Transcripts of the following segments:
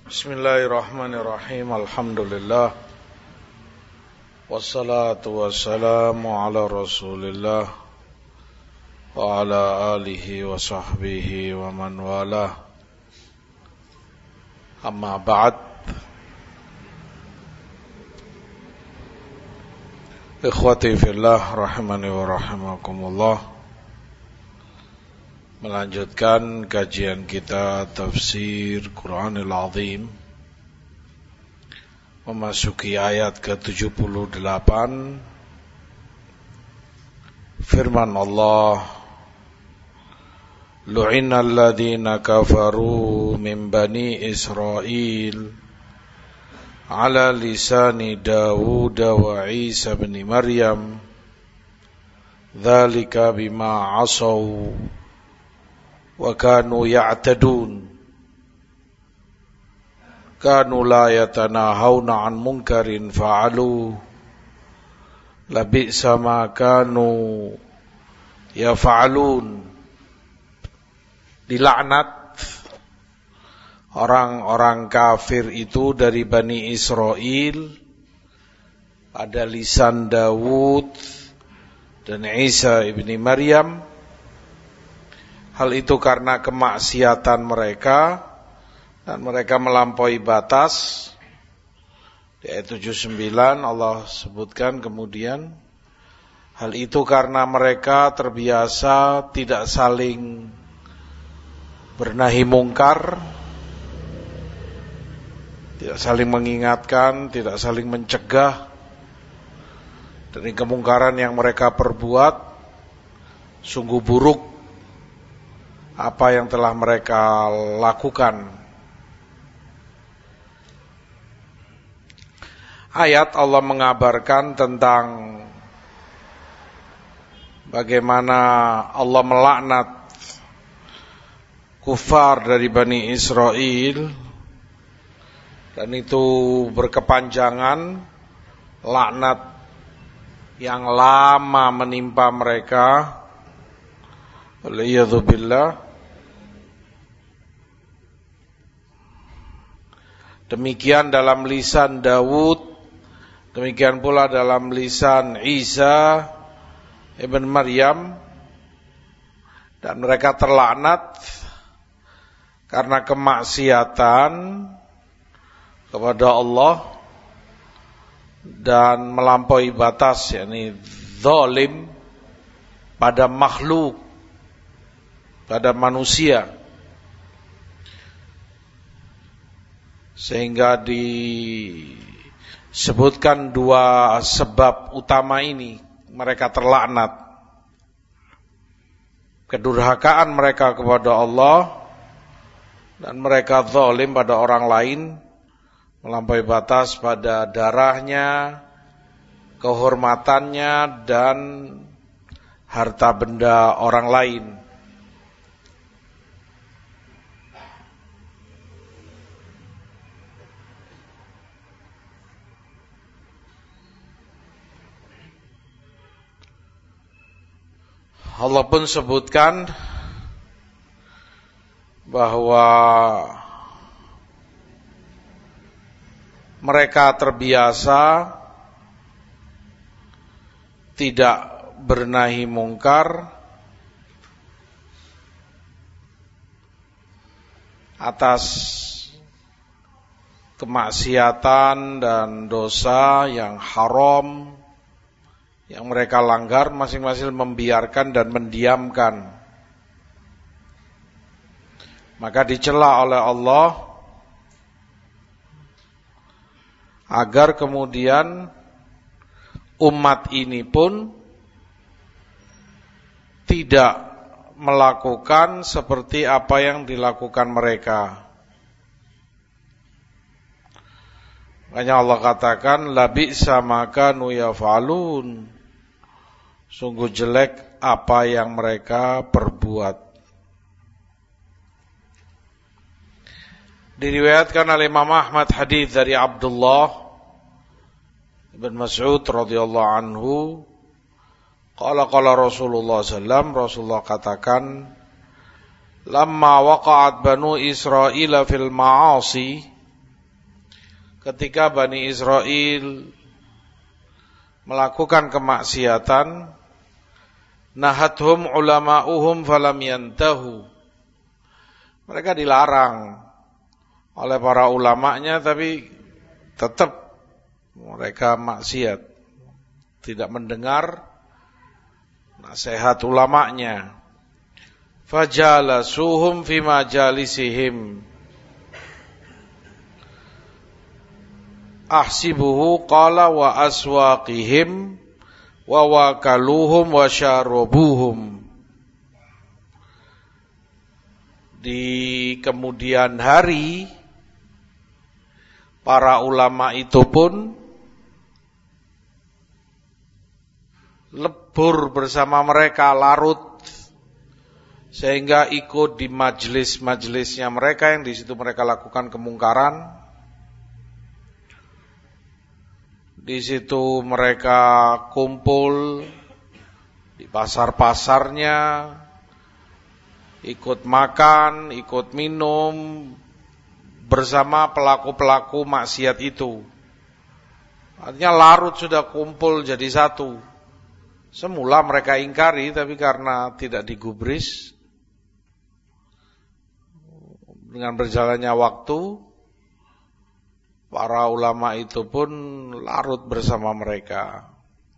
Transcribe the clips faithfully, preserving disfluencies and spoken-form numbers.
Bismillahirrahmanirrahim. Alhamdulillah. Wassalatu wassalamu ala Rasulillah wa ala alihi wa sahbihi wa man walah. Amma ba'd. Ikhwati fillah rahimani wa rahimakumullah. Melanjutkan kajian kita tafsir Quranil Azim, memasuki ayat ke tujuh puluh delapan. Firman Allah, Lu'inna alladhina kafaru min bani Israel ala lisani Dawud wa Isa bin Maryam dzalika bima asaw wa kanu ya'tadun kanu la yatanahawna an munkarin fa'alu labi'sa ma kanu yaf'alun. Dilaknat orang-orang kafir itu dari Bani Israel pada lisan Dawud dan Isa ibni Maryam. Hal itu karena kemaksiatan mereka dan mereka melampaui batas. Di ayat tujuh puluh sembilan Allah sebutkan kemudian, hal itu karena mereka terbiasa tidak saling bernahi mungkar, tidak saling mengingatkan, tidak saling mencegah dari kemungkaran yang mereka perbuat. Sungguh buruk apa yang telah mereka lakukan. Ayat Allah mengabarkan tentang bagaimana Allah melaknat kufar dari Bani Israel, dan itu berkepanjangan, laknat yang lama menimpa mereka. Waliyadzubillah. Demikian dalam lisan Dawud, demikian pula dalam lisan Isa ibn Maryam, dan mereka terlaknat karena kemaksiatan kepada Allah dan melampaui batas, yakni zalim pada makhluk, pada manusia. Sehingga disebutkan dua sebab utama ini mereka terlaknat. Kedurhakaan mereka kepada Allah dan mereka zalim pada orang lain, melampaui batas pada darahnya, kehormatannya, dan harta benda orang lain. Allah pun sebutkan bahwa mereka terbiasa tidak bernahi mungkar atas kemaksiatan dan dosa yang haram yang mereka langgar, masing-masing membiarkan dan mendiamkan. Maka dicela oleh Allah agar kemudian umat ini pun tidak melakukan seperti apa yang dilakukan mereka. Makanya Allah katakan, labi'sa ma kanu yaf'alun. Sungguh jelek apa yang mereka perbuat. Diriwayatkan oleh Imam Ahmad hadis dari Abdullah bin Mas'ud radhiyallahu anhu, qala qala Rasulullah sallallahu alaihi wasallam, Rasulullah katakan, lamma waqa'at Banu Israil fil ma'asi, ketika Bani Israel melakukan kemaksiatan, nahathum ulama'uhum falam yantahu. Mereka dilarang oleh para ulamanya, tapi tetap mereka maksiat, tidak mendengar nasihat ulamanya. Fajalasuhum fi majalisihim ahsibuhu qala wa aswaqihim wa wakaluhum wa syarabuhum. Di kemudian hari para ulama itu pun lebur bersama mereka, larut, sehingga ikut di majelis-majelisnya mereka yang di situ mereka lakukan kemungkaran. Di situ mereka kumpul di pasar-pasarnya, ikut makan, ikut minum bersama pelaku-pelaku maksiat itu. Artinya larut sudah kumpul jadi satu. Semula mereka ingkari, tapi karena tidak digubris, dengan berjalannya waktu, para ulama itu pun larut bersama mereka.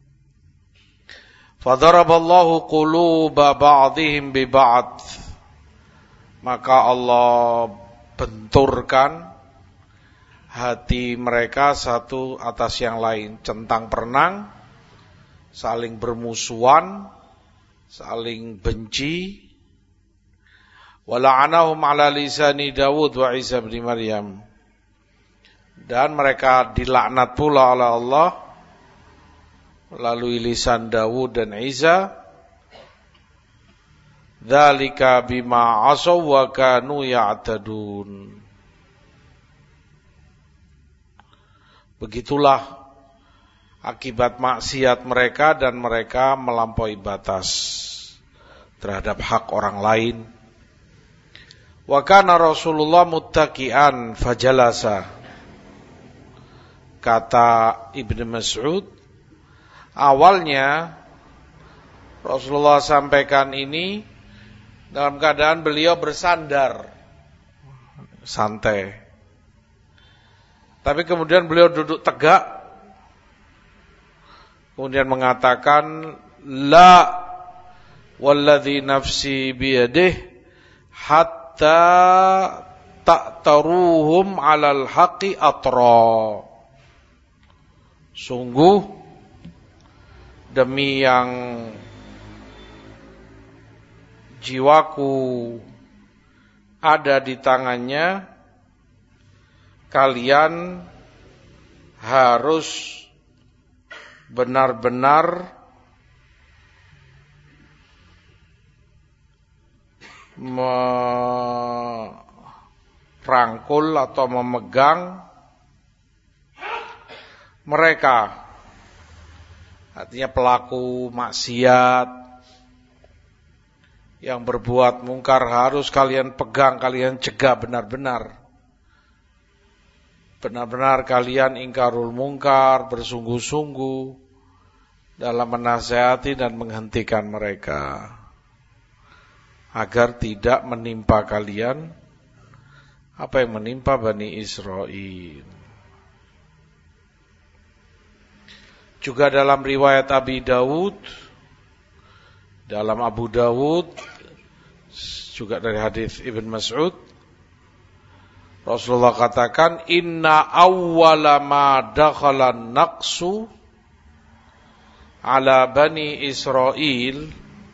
Fadaraballahu quluba ba'dihim bi ba'd. Maka Allah benturkan hati mereka satu atas yang lain, centang perenang, saling bermusuhan, saling benci. Wala'anahum ala lisani Dawud wa Isa bin Maryam. Dan mereka dilaknat pula oleh Allah melalui lisan Dawud dan Isa. Dzalika bima asaw wa kanu ya'tadun. Begitulah akibat maksiat mereka, dan mereka melampaui batas terhadap hak orang lain. Wa kana Rasulullah muttaqian fajalasa. Kata Ibnu Mas'ud, awalnya Rasulullah sampaikan ini dalam keadaan beliau bersandar, santai. Tapi kemudian beliau duduk tegak, kemudian mengatakan, la walladzi nafsi biyadihi hatta ta'taruhum 'alal haqqi atra. Sungguh demi yang jiwaku ada di tangannya, kalian harus benar-benar merangkul atau memegang mereka, artinya pelaku maksiat yang berbuat mungkar harus kalian pegang, kalian cegah benar-benar. Benar-benar kalian ingkarul mungkar, bersungguh-sungguh dalam menasihati dan menghentikan mereka, agar tidak menimpa kalian apa yang menimpa Bani Israel. Juga dalam riwayat Abi Dawud, dalam Abu Dawud, juga dari hadis Ibn Mas'ud, Rasulullah katakan, inna awwala ma dakhala naqsu ala Bani Israel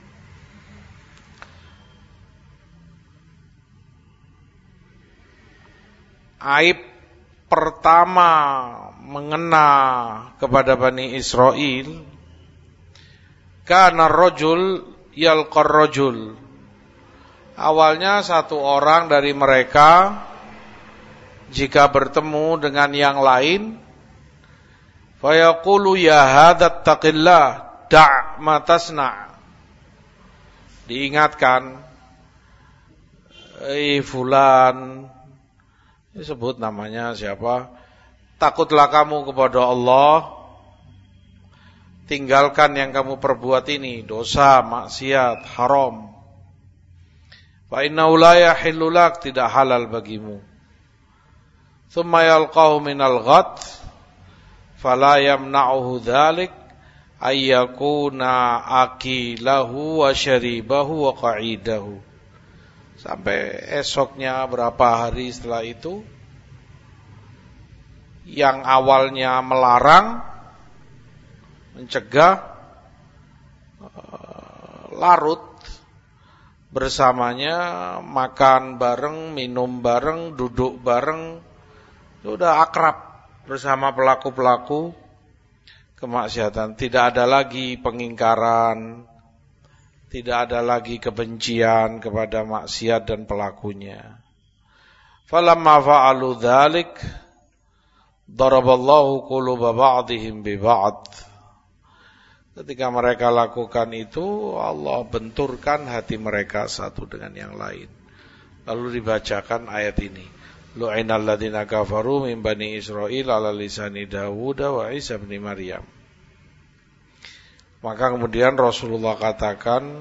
aib pertama mengena kepada Bani Israel, kana rajul yalqar rajul. Awalnya satu orang dari mereka jika bertemu dengan yang lain, fayaqulu ya hadza taqillah da' ma tasna. Diingatkan, eh fulan, disebut namanya siapa, takutlah kamu kepada Allah, tinggalkan yang kamu perbuat ini, dosa, maksiat, haram. Fa innahu la yahillu lak, tidak halal bagimu. Tsumma yalqahu minal ghad, fala yamna'uhu dzalik ayyakuna akilahu wa syaribahu wa qa'idahu. Sampai esoknya berapa hari setelah itu, yang awalnya melarang, mencegah, larut bersamanya, makan bareng, minum bareng, duduk bareng, sudah akrab bersama pelaku-pelaku kemaksiatan. Tidak ada lagi pengingkaran, tidak ada lagi kebencian kepada maksiat dan pelakunya. Falamma fa'alu dzalik daraballahu quluba ba'dihim bi ba'd. Ketika mereka lakukan itu, Allah benturkan hati mereka satu dengan yang lain. Lalu dibacakan ayat ini. Lu'inal ladzina kafaru min bani Israil ala lisani Dawud wa Isa bin Maryam. Maka kemudian Rasulullah katakan,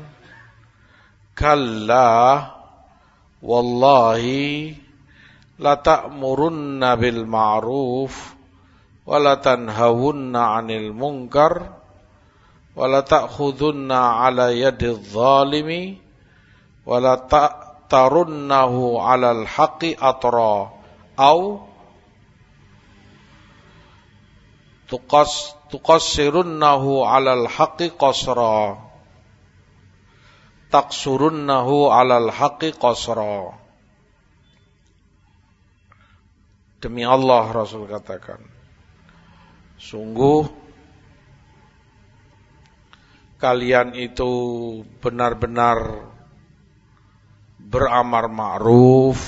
kalla wallahi la ta'murunna bil ma'ruf wa la tanhawunna 'anil munkar wa la ta'khudunna 'ala yadidh zalimi wa la ta'tarunnahu 'alal haqqi atra au tuqas tuqassirunnahu 'alal haqqi qasra taqsurunnahu 'alal haqqi qasra. Demi Allah, Rasul katakan, sungguh kalian itu benar-benar beramar ma'ruf,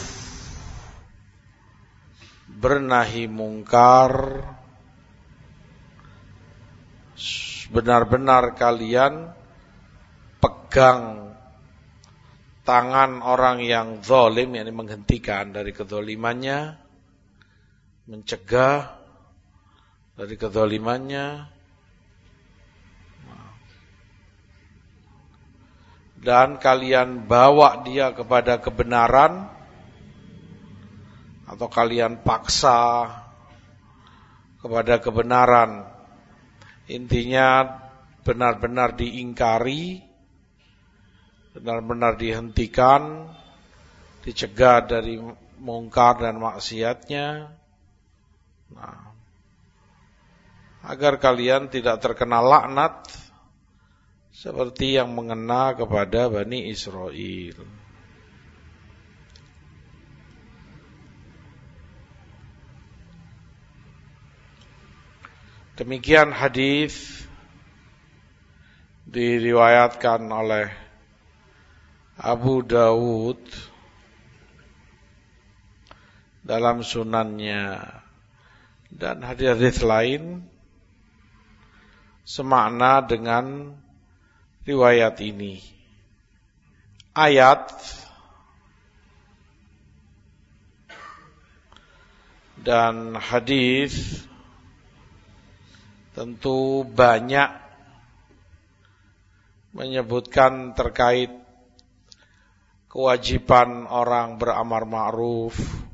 bernahi mungkar, benar-benar kalian pegang tangan orang yang zalim, yakni menghentikan dari kezalimannya, mencegah dari kezalimannya, dan kalian bawa dia kepada kebenaran, atau kalian paksa kepada kebenaran. Intinya benar-benar diingkari, benar-benar dihentikan, dicegah dari mungkar dan maksiatnya. Nah, agar kalian tidak terkena laknat seperti yang mengena kepada Bani Israel. Demikian hadis diriwayatkan oleh Abu Dawud dalam sunannya, dan hadis-hadis lain semakna dengan riwayat ini. Ayat dan hadis tentu banyak menyebutkan terkait kewajiban orang beramar ma'ruf,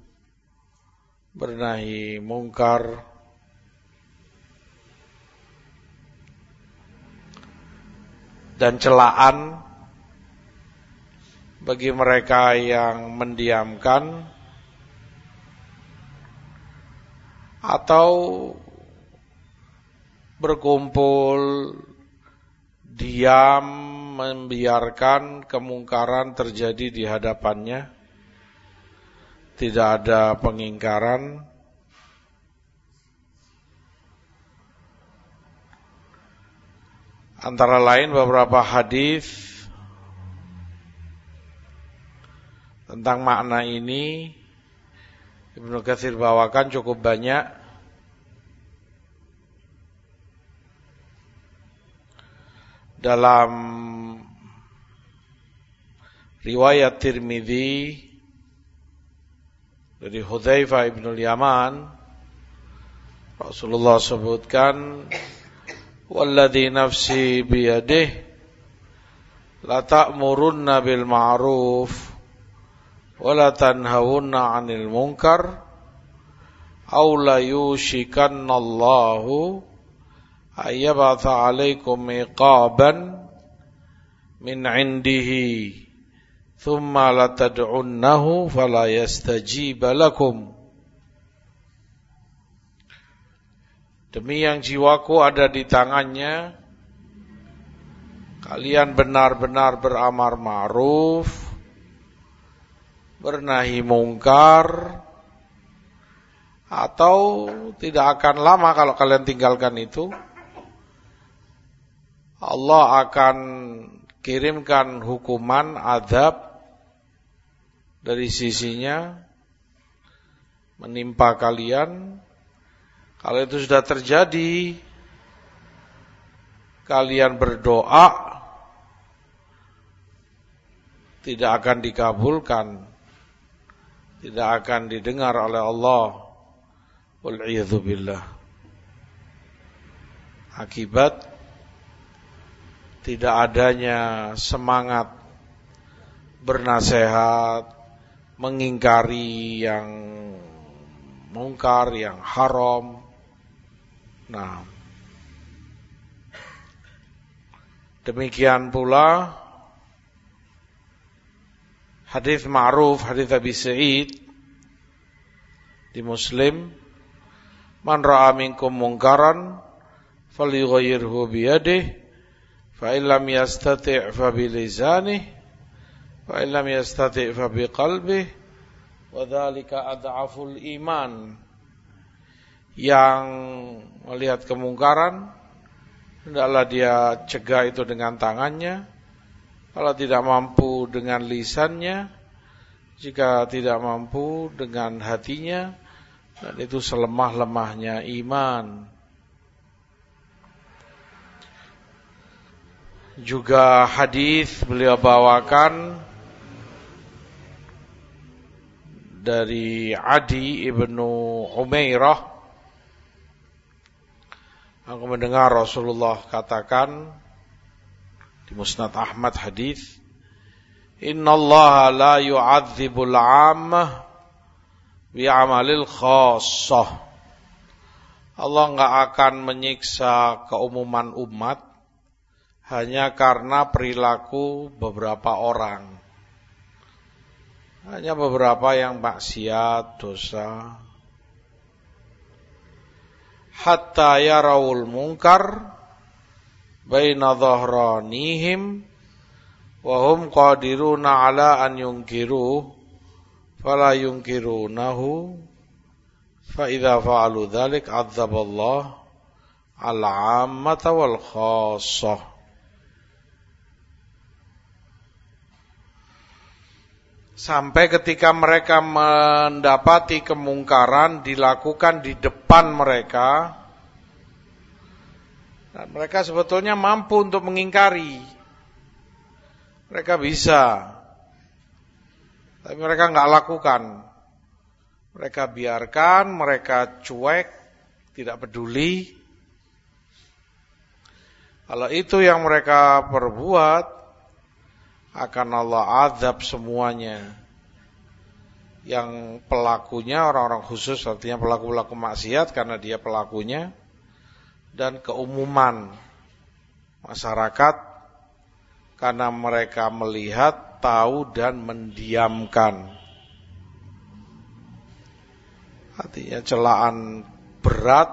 bernahi mungkar, dan celaan bagi mereka yang mendiamkan atau berkumpul diam membiarkan kemungkaran terjadi di hadapannya, tidak ada pengingkaran. Antara lain beberapa hadis tentang makna ini Ibnu Katsir bawakan cukup banyak. Dalam riwayat Tirmidzi dari Hudzaifah ibn al-Yaman Rasulullah sebutkan, walladzi nafsi biyadihi la ta'murunna bil ma'ruf wa la tanhawunna 'anil munkar aw la yushikanna Allahu ayyab'atha 'alaikum iqaban min 'indihi thumma la tad'unnahu fala yastajiba lakum. Demi yang jiwaku ada di tangannya, kalian benar-benar beramar ma'ruf, bernahi mungkar, atau tidak akan lama kalau kalian tinggalkan itu, Allah akan kirimkan hukuman azab dari sisinya menimpa kalian. Kalau itu sudah terjadi, kalian berdoa tidak akan dikabulkan, tidak akan didengar oleh Allah. Wal'iyadzu billah. Akibat tidak adanya semangat bernasihat, mengingkari yang mungkar, yang haram. Nah, demikian pula hadis ma'ruf, hadis Abi Sa'id di Muslim, man ra'a minkum munkaran falyughayyirhu biyadihi fa in lam yastati' fa bilisanihi fa in lam yastati' fa biqalbihi wa dzalika ad'aful iman. Yang melihat kemungkaran, hendaklah dia cegah itu dengan tangannya, kalau tidak mampu dengan lisannya, jika tidak mampu dengan hatinya, dan itu selemah-lemahnya iman. Juga hadis beliau bawakan dari Adi ibnu Umairah. Aku mendengar Rasulullah katakan di Musnad Ahmad hadis, innallaha la yu'adzibul 'ammah bi'amalil khassah. Allah enggak akan menyiksa keumuman umat hanya karena perilaku beberapa orang. Hanya beberapa yang maksiat, dosa. Hatta yarawul munkar baina dhahranihim wa hum qadiruna ala an yunkiru fala yunkirunahu fa idza fa'alu dzalik 'adzaballahu al-'ammata wal khassah. Sampai ketika mereka mendapati kemungkaran dilakukan di depan mereka, dan mereka sebetulnya mampu untuk mengingkari, mereka bisa, tapi mereka enggak lakukan. Mereka biarkan, mereka cuek, tidak peduli. Kalau itu yang mereka perbuat, akan Allah azab semuanya. Yang pelakunya orang-orang khusus, artinya pelaku-pelaku maksiat karena dia pelakunya, dan keumuman masyarakat karena mereka melihat, tahu dan mendiamkan. Artinya celaan berat,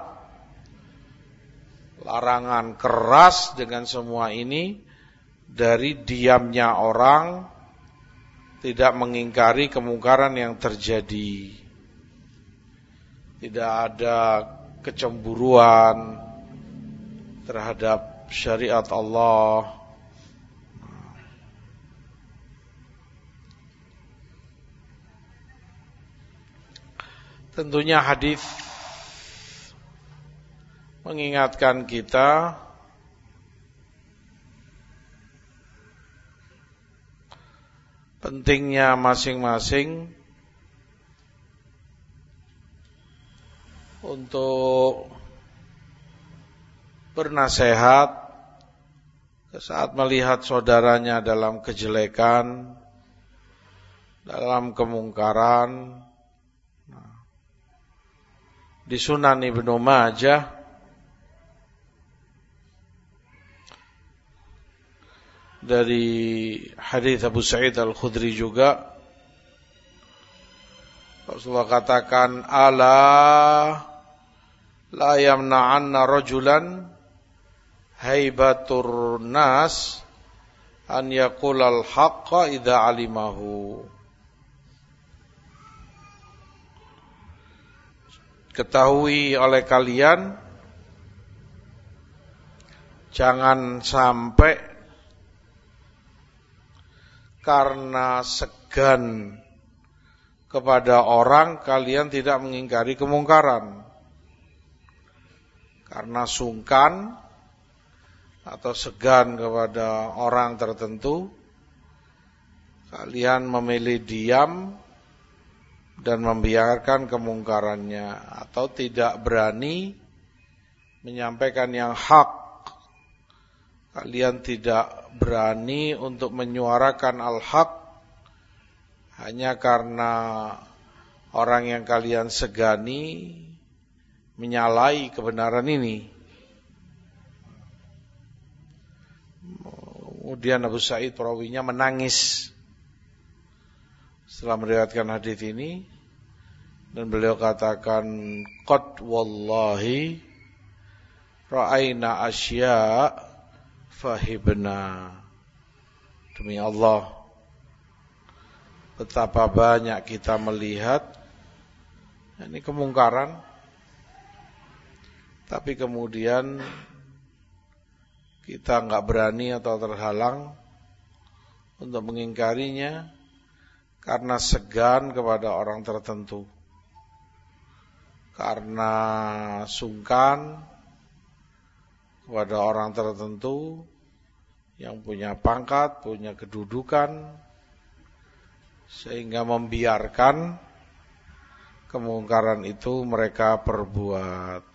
larangan keras dengan semua ini dari diamnya orang, tidak mengingkari kemungkaran yang terjadi. Tidak ada kecemburuan terhadap syariat Allah. Tentunya hadis mengingatkan kita pentingnya masing-masing untuk bernasihat saat melihat saudaranya dalam kejelekan, dalam kemungkaran. Di Sunan Ibnu Majah dari hadis Abu Sa'id Al-Khudri juga Rasulullah katakan, ala la yamna'anna rajulan haibatur nas an yaqulal haqqa idza alimahu. Ketahui oleh kalian, jangan sampai karena segan kepada orang kalian tidak mengingkari kemungkaran. Karena sungkan atau segan kepada orang tertentu, kalian memilih diam dan membiarkan kemungkarannya, atau tidak berani menyampaikan yang hak. Kalian tidak berani untuk menyuarakan al-haq hanya karena orang yang kalian segani menyalahi kebenaran ini. Kemudian Abu Sa'id perawinya menangis setelah meriwayatkan hadis ini, dan beliau katakan, qad wallahi ra'ayna asya' fahibna. Demi Allah, betapa banyak kita melihat ini kemungkaran, tapi kemudian kita enggak berani atau terhalang untuk mengingkarinya karena segan kepada orang tertentu, karena sungkan kepada orang tertentu yang punya pangkat, punya kedudukan, sehingga membiarkan kemungkaran itu mereka perbuat.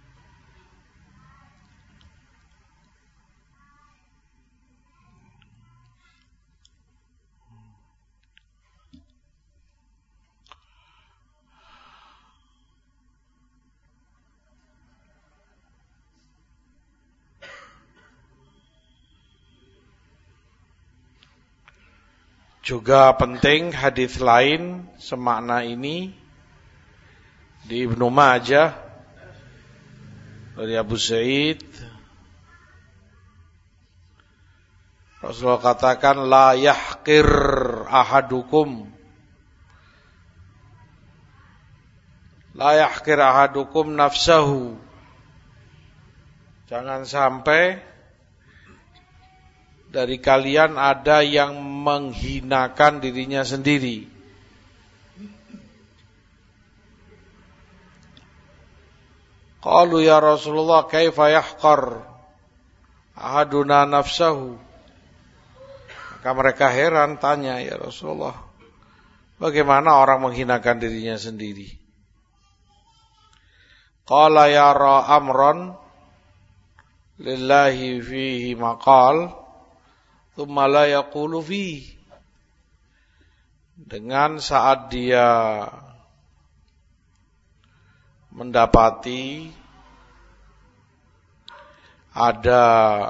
Juga penting hadis lain semakna ini di Ibnu Majah dari Abu Sa'id. Rasulullah katakan, la yahqir ahadukum la yahqir ahadukum nafsahu. Jangan sampai dari kalian ada yang menghinakan dirinya sendiri. Qalu ya Rasulullah kaifa yahqar ahaduna nafsahu. Maka mereka heran, tanya, ya Rasulullah, bagaimana orang menghinakan dirinya sendiri? Qala yara amran lillahi fihi maqal tsumma la yaqulu fi. Dengan saat dia mendapati ada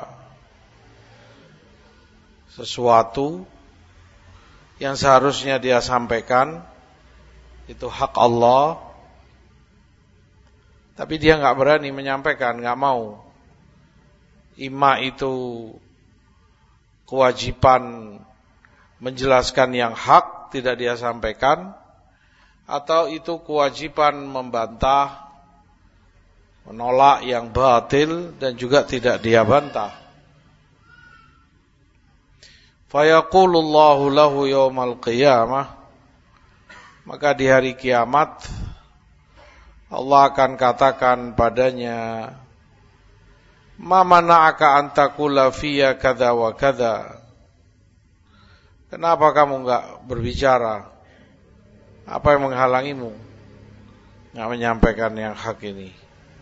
sesuatu yang seharusnya dia sampaikan, itu hak Allah, tapi dia enggak berani menyampaikan, enggak mau. Ima itu kewajiban menjelaskan yang hak tidak dia sampaikan, atau itu kewajiban membantah, menolak yang batil dan juga tidak dia bantah. Fayaqulullahu lahu yaumal qiyamah, maka di hari kiamat Allah akan katakan padanya, ma mana'aka an taqula fiyya kadza wa kadza. Kenapa kamu enggak berbicara? Apa yang menghalangimu nggak menyampaikan yang hak ini.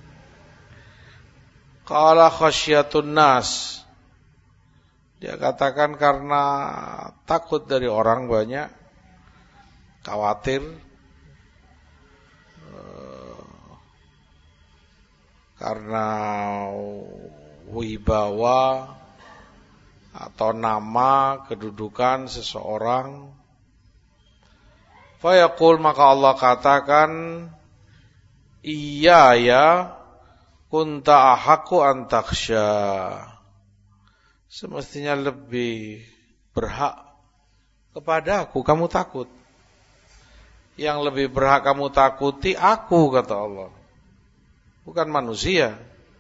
Qala khasyatun nas, dia katakan karena takut dari orang banyak, khawatir, karena wibawa atau nama kedudukan seseorang. Fayaqul, maka Allah katakan, iya ya kunta ahaku antaksya, semestinya lebih berhak kepada aku kamu takut. Yang lebih berhak kamu takuti aku, kata Allah, bukan manusia.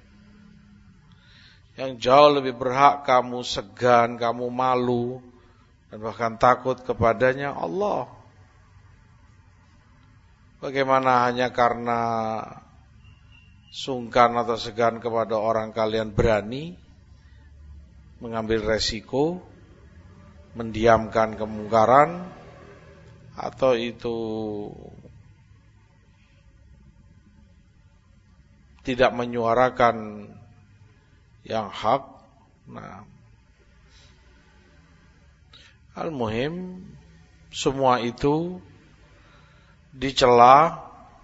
Yang jauh lebih berhak kamu segan, kamu malu, dan bahkan takut kepadanya Allah. Bagaimana hanya karena sungkan atau segan kepada orang kalian berani mengambil resiko, mendiamkan kemungkaran, atau itu tidak menyuarakan yang hak. Nah, al-muhim semua itu dicela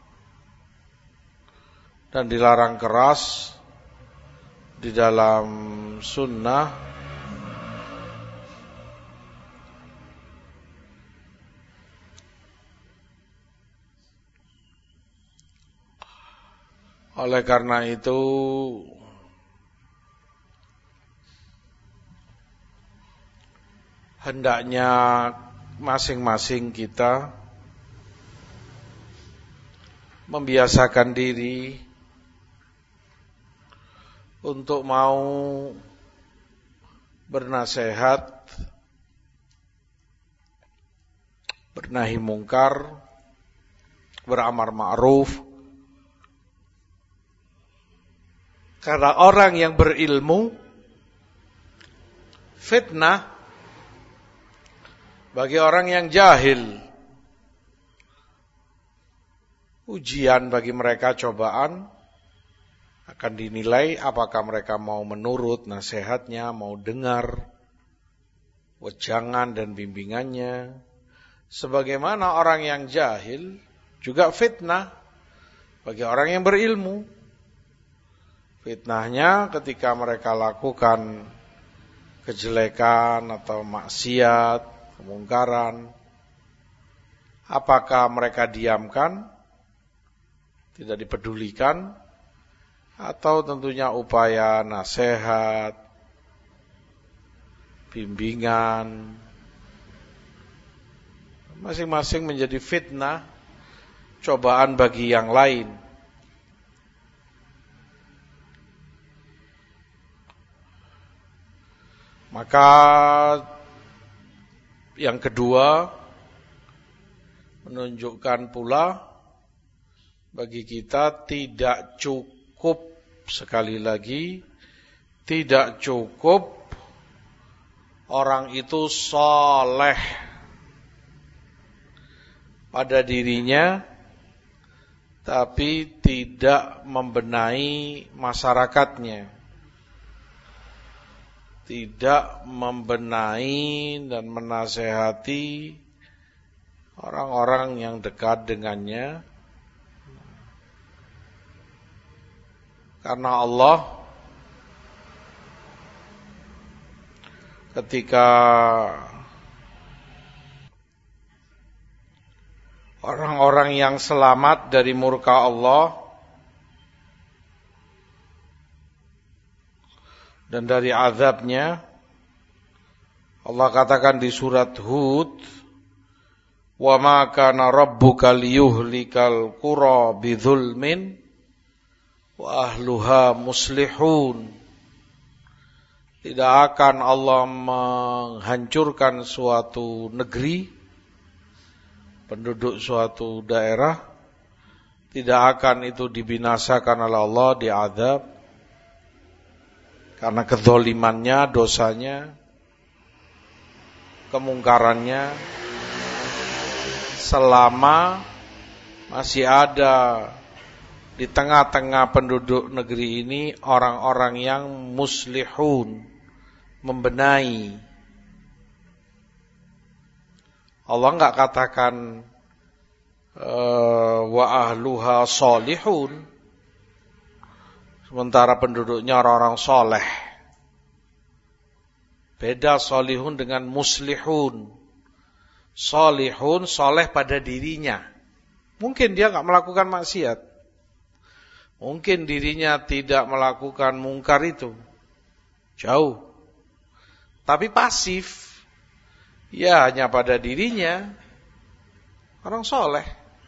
dan dilarang keras di dalam sunnah. Oleh karena itu hendaknya masing-masing kita membiasakan diri untuk mau bernasihat, bernahi mungkar, beramar ma'ruf. Karena orang yang berilmu, fitnah bagi orang yang jahil, ujian bagi mereka, cobaan, akan dinilai apakah mereka mau menurut nasihatnya, mau dengar wejangan dan bimbingannya. Sebagaimana orang yang jahil juga fitnah bagi orang yang berilmu. Fitnahnya ketika mereka lakukan kejelekan atau maksiat, kemungkaran, apakah mereka diamkan, tidak dipedulikan, atau tentunya upaya nasihat, bimbingan, masing-masing menjadi fitnah, cobaan bagi yang lain. Maka yang kedua, menunjukkan pula bagi kita tidak cukup, sekali lagi, tidak cukup orang itu saleh pada dirinya, tapi tidak membenahi masyarakatnya, tidak membenahi dan menasehati orang-orang yang dekat dengannya. Karena Allah ketika orang-orang yang selamat dari murka Allah dan dari azabnya, Allah katakan di surat Hud, "Wa ma kana rabbuka liyuhlikal qura bidzulmin wa ahluha muslihun." Tidak akan Allah menghancurkan suatu negeri, penduduk suatu daerah, tidak akan itu dibinasakan oleh Allah, diazab karena kezalimannya, dosanya, kemungkarannya, selama masih ada di tengah-tengah penduduk negeri ini orang-orang yang muslihun, membenahi. Allah enggak katakan uh, wa ahluha solihun, sementara penduduknya orang-orang soleh. Beda solihun dengan muslihun. Solihun, soleh pada dirinya. Mungkin dia enggak melakukan maksiat. Mungkin dirinya tidak melakukan mungkar itu. Jauh. Tapi pasif. Ya hanya pada dirinya. Orang soleh.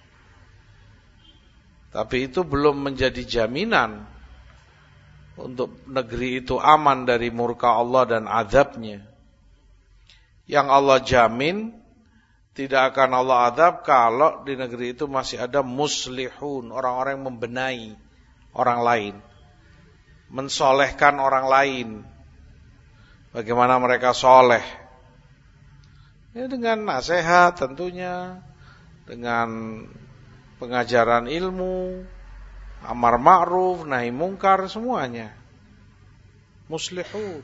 Tapi itu belum menjadi jaminan untuk negeri itu aman dari murka Allah dan azabnya. Yang Allah jamin tidak akan Allah azab kalau di negeri itu masih ada muslihun, orang-orang yang membenahi orang lain, mensolehkan orang lain. Bagaimana mereka soleh? Ya, dengan nasihat tentunya, dengan pengajaran ilmu, amar ma'ruf, nahi mungkar, semuanya muslihun.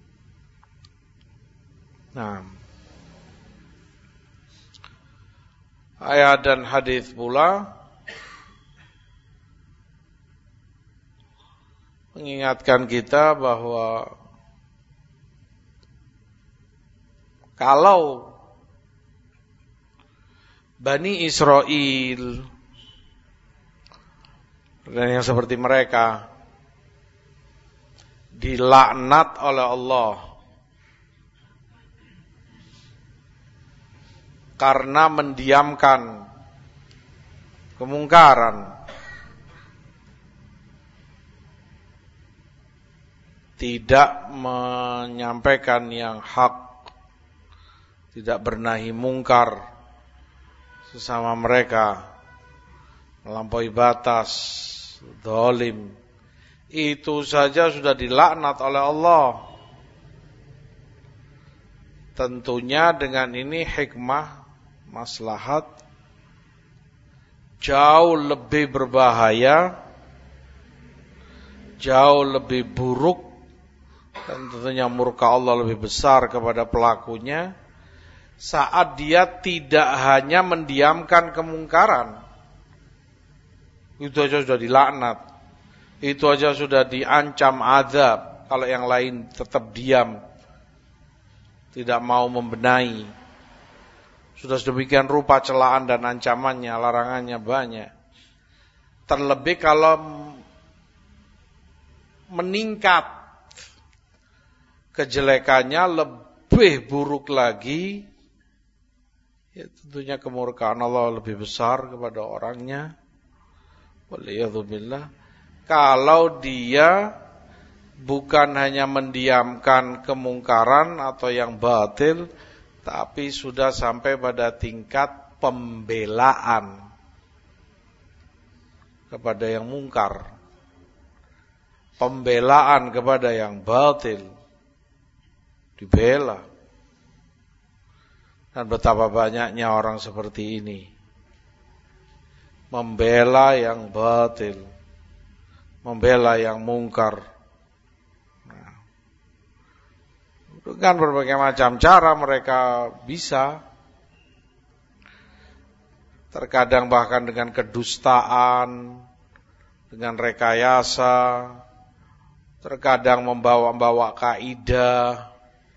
Nah, ayat dan hadis pula mengingatkan kita bahwa kalau Bani Israel dan yang seperti mereka dilaknat oleh Allah karena mendiamkan kemungkaran, tidak menyampaikan yang hak, tidak bernahi mungkar sesama mereka, melampaui batas, zalim, itu saja sudah dilaknat oleh Allah. Tentunya dengan ini hikmah, maslahat jauh lebih berbahaya, jauh lebih buruk, dan tentunya murka Allah lebih besar kepada pelakunya saat dia tidak hanya mendiamkan kemungkaran. Itu aja sudah dilaknat, itu aja sudah diancam azab kalau yang lain tetap diam, tidak mau membenahi. Sudah sedemikian rupa celaan dan ancamannya, larangannya banyak. Terlebih kalau meningkat kejelekannya lebih buruk lagi, ya tentunya kemurkaan Allah lebih besar kepada orangnya. Waliyadzubillah. Kalau dia bukan hanya mendiamkan kemungkaran atau yang batil, tapi sudah sampai pada tingkat pembelaan kepada yang mungkar, pembelaan kepada yang batil, dibela. Dan betapa banyaknya orang seperti ini, membela yang batil, membela yang mungkar. Nah, dengan berbagai macam cara mereka bisa, terkadang bahkan dengan kedustaan, dengan rekayasa, terkadang membawa-bawa kaidah,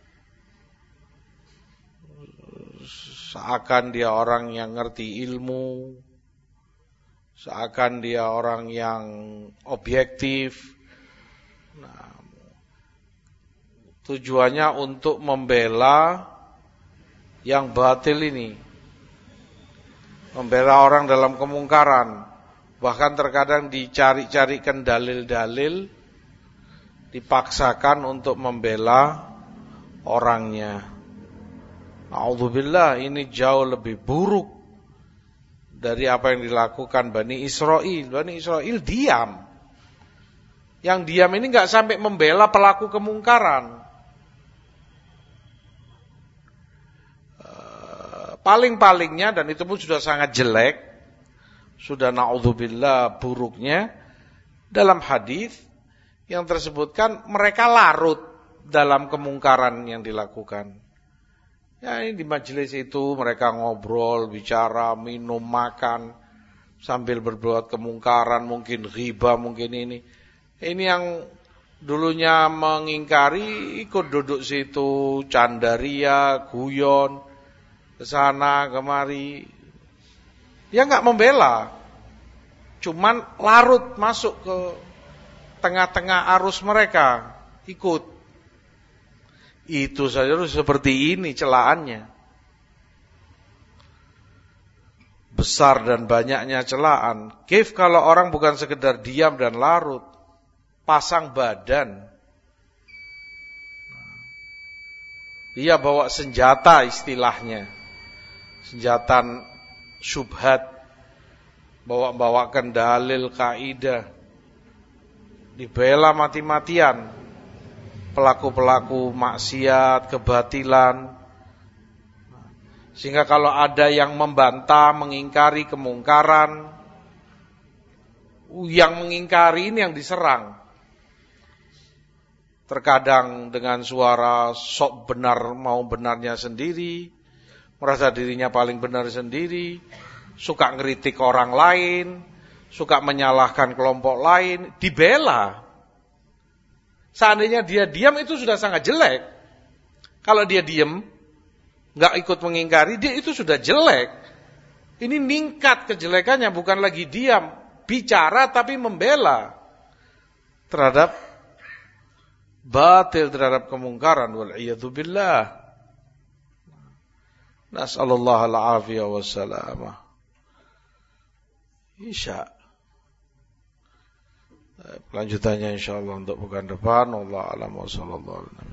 seakan dia orang yang ngerti ilmu, seakan dia orang yang objektif. Nah, tujuannya untuk membela yang batil ini, membela orang dalam kemungkaran. Bahkan terkadang dicari-carikan dalil-dalil, dipaksakan untuk membela orangnya. A'udzubillah, ini jauh lebih buruk dari apa yang dilakukan Bani Israel. Bani Israel diam. Yang diam ini enggak sampai membela pelaku kemungkaran. Paling-palingnya, dan itu pun sudah sangat jelek, sudah na'udzubillah buruknya. Dalam hadis yang tersebutkan mereka larut dalam kemungkaran yang dilakukan. Ya, ini di majelis itu mereka ngobrol, bicara, minum, makan sambil berbuat kemungkaran, mungkin ghibah, mungkin ini. Ini yang dulunya mengingkari ikut duduk situ, candaria, guyon, kesana kemari. Dia enggak membela, cuman larut masuk ke tengah-tengah arus mereka, ikut. Itu saja harus seperti ini celaannya. Besar dan banyaknya celaan. Kif kalau orang bukan sekedar diam dan larut, pasang badan. Dia bawa senjata istilahnya. Senjata syubhat. Bawa-bawakan dalil kaidah. Dibela mati-matian. Pelaku-pelaku maksiat, kebatilan. Sehingga kalau ada yang membantah, mengingkari kemungkaran, yang mengingkari ini yang diserang. Terkadang dengan suara sok benar mau benarnya sendiri, merasa dirinya paling benar sendiri, suka ngeritik orang lain, suka menyalahkan kelompok lain, dibela. Seandainya dia diam itu sudah sangat jelek. Kalau dia diam, nggak ikut mengingkari, dia itu sudah jelek. Ini ningkat kejelekannya, bukan lagi diam, bicara tapi membela terhadap batil, terhadap kemungkaran. Wal'iyadu billah. Nas'alullah al-afiyah wassalamah. Isya. Lanjutannya insyaallah untuk pekan depan. Wallahu a'lam wa sallallahu alaihi